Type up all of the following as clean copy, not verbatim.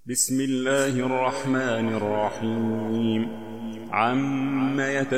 بسم الله الرحمن الرحيم. عم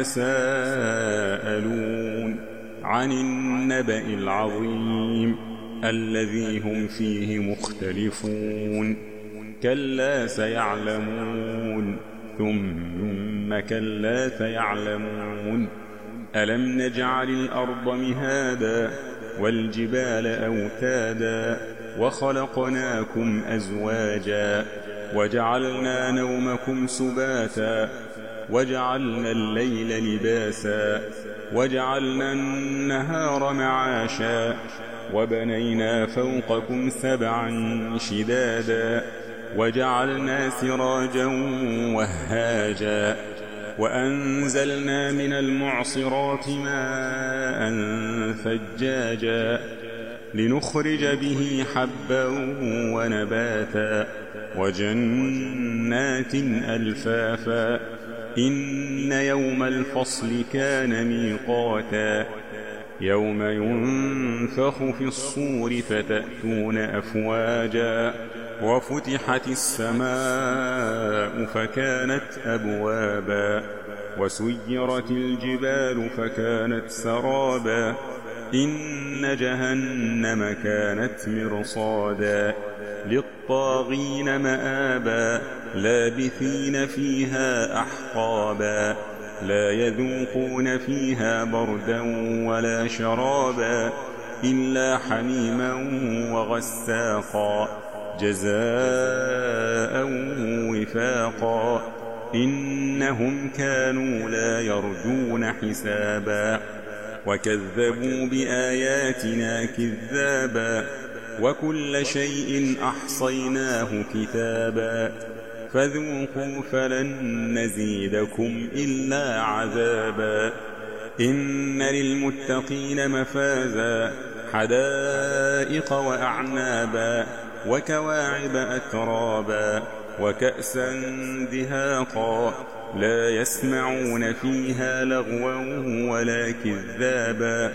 يتساءلون عن النبأ العظيم الذي هم فيه مختلفون. كلا سيعلمون ثم كلا سيعلمون. ألم نجعل الأرض مهادا والجبال أوتادا وخلقناكم أزواجا وجعلنا نومكم سباتا وجعلنا الليل لباسا وجعلنا النهار معاشا وبنينا فوقكم سبعا شدادا وجعلنا سراجا وهاجا وأنزلنا من المعصرات ماء ثجاجا لنخرج به حبا ونباتا وجنات ألفافا. إن يوم الفصل كان ميقاتا يوم ينفخ في الصور فتأتون أفواجا وفتحت السماء فكانت أبوابا وسيرت الجبال فكانت سرابا. إن جهنم كانت مرصادا للطاغين مآبا لابثين فيها أحقابا لا يذوقون فيها بردا ولا شرابا إلا حميما وغساقا جزاء وفاقا. إنهم كانوا لا يرجون حسابا وكذبوا بآياتنا كذابا وكل شيء أحصيناه كتابا فذوقوا فلن نزيدكم إلا عذابا. إن للمتقين مفازا حدائق وأعنابا وكواعب أترابا وكأسا دهاقا لا يسمعون فيها لغوا ولا كذابا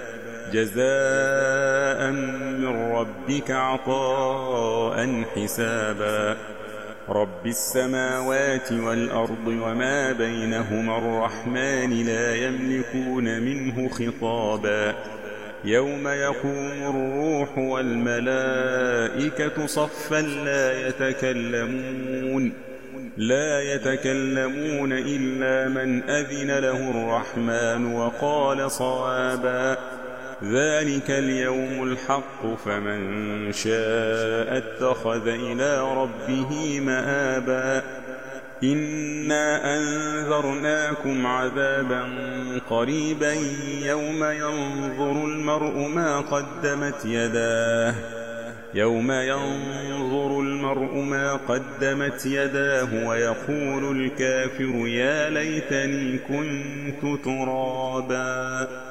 جزاء من ربك عطاء حسابا. رب السماوات والأرض وما بينهما الرحمن لا يملكون منه خطابا. يوم يقوم الروح والملائكة صفا لا يتكلمون إلا من أذن له الرحمن وقال صوابا. ذلك اليوم الحق فمن شاء اتخذ إلى ربه مآبا. إنا أنذرناكم عذابا قريبا يوم ينظر المرء ما قدمت يداه ويقول الكافر يا ليتني كنت ترابا.